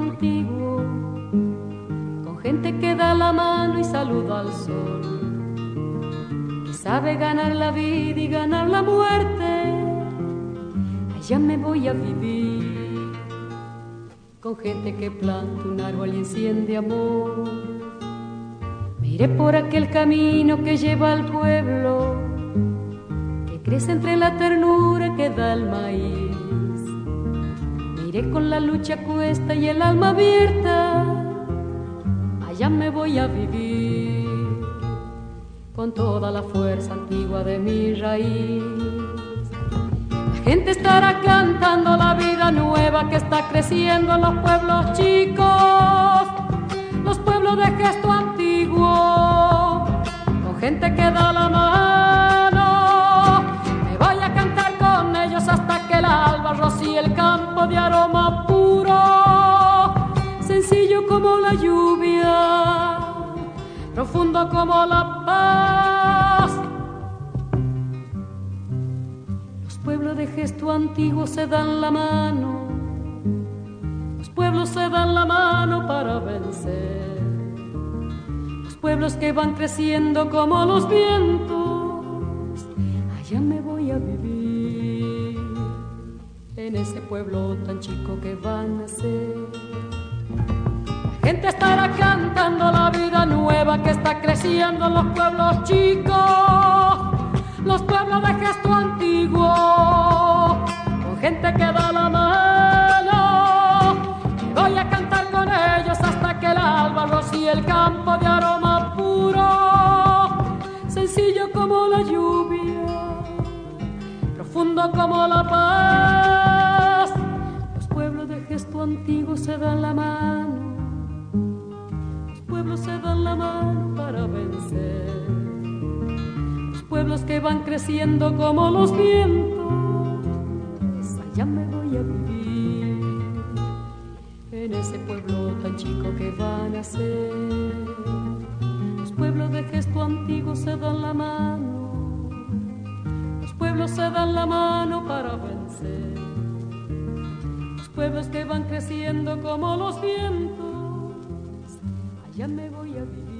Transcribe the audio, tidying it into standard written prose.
antiguo, con gente que da la mano y saluda al sol, que sabe ganar la vida y ganar la muerte. Allá me voy a vivir, con gente que planta un árbol y enciende amor. Miré por aquel camino que lleva al pueblo, que crece entre la ternura que da el maíz. Miré con la lucha a cuesta y el alma abierta, allá me voy a vivir, con toda la fuerza antigua de mi raíz. La gente estará cantando la vida nueva que está creciendo en los pueblos chicos, los pueblos de gesto antiguo, con gente que da la mano. Me voy a cantar con ellos hasta que el alba rocíe el campo de aroma puro, sencillo como la lluvia, profundo como la paz. Los pueblos de gesto antiguo se dan la mano, los pueblos se dan la mano para vencer. Los pueblos que van creciendo como los vientos, allá me voy a vivir, en ese pueblo tan chico que van a ser. La gente estará cantando la vida nueva que está creciendo en los pueblos chicos, los pueblos de gesto antiguo, con gente que da la mano. Y voy a cantar con ellos hasta que el alba rocíe el campo de aroma puro, sencillo como la lluvia, profundo como la paz. Los pueblos de gesto antiguo se dan la mano, los pueblos se dan la mano para vencer. Los pueblos que van creciendo como los vientos, allá me voy a vivir, en ese pueblo tan chico que van a ser. Los pueblos de gesto antiguo se dan la mano, los pueblos se dan la mano para vencer. Los pueblos que van creciendo como los vientos, allá me voy a vivir.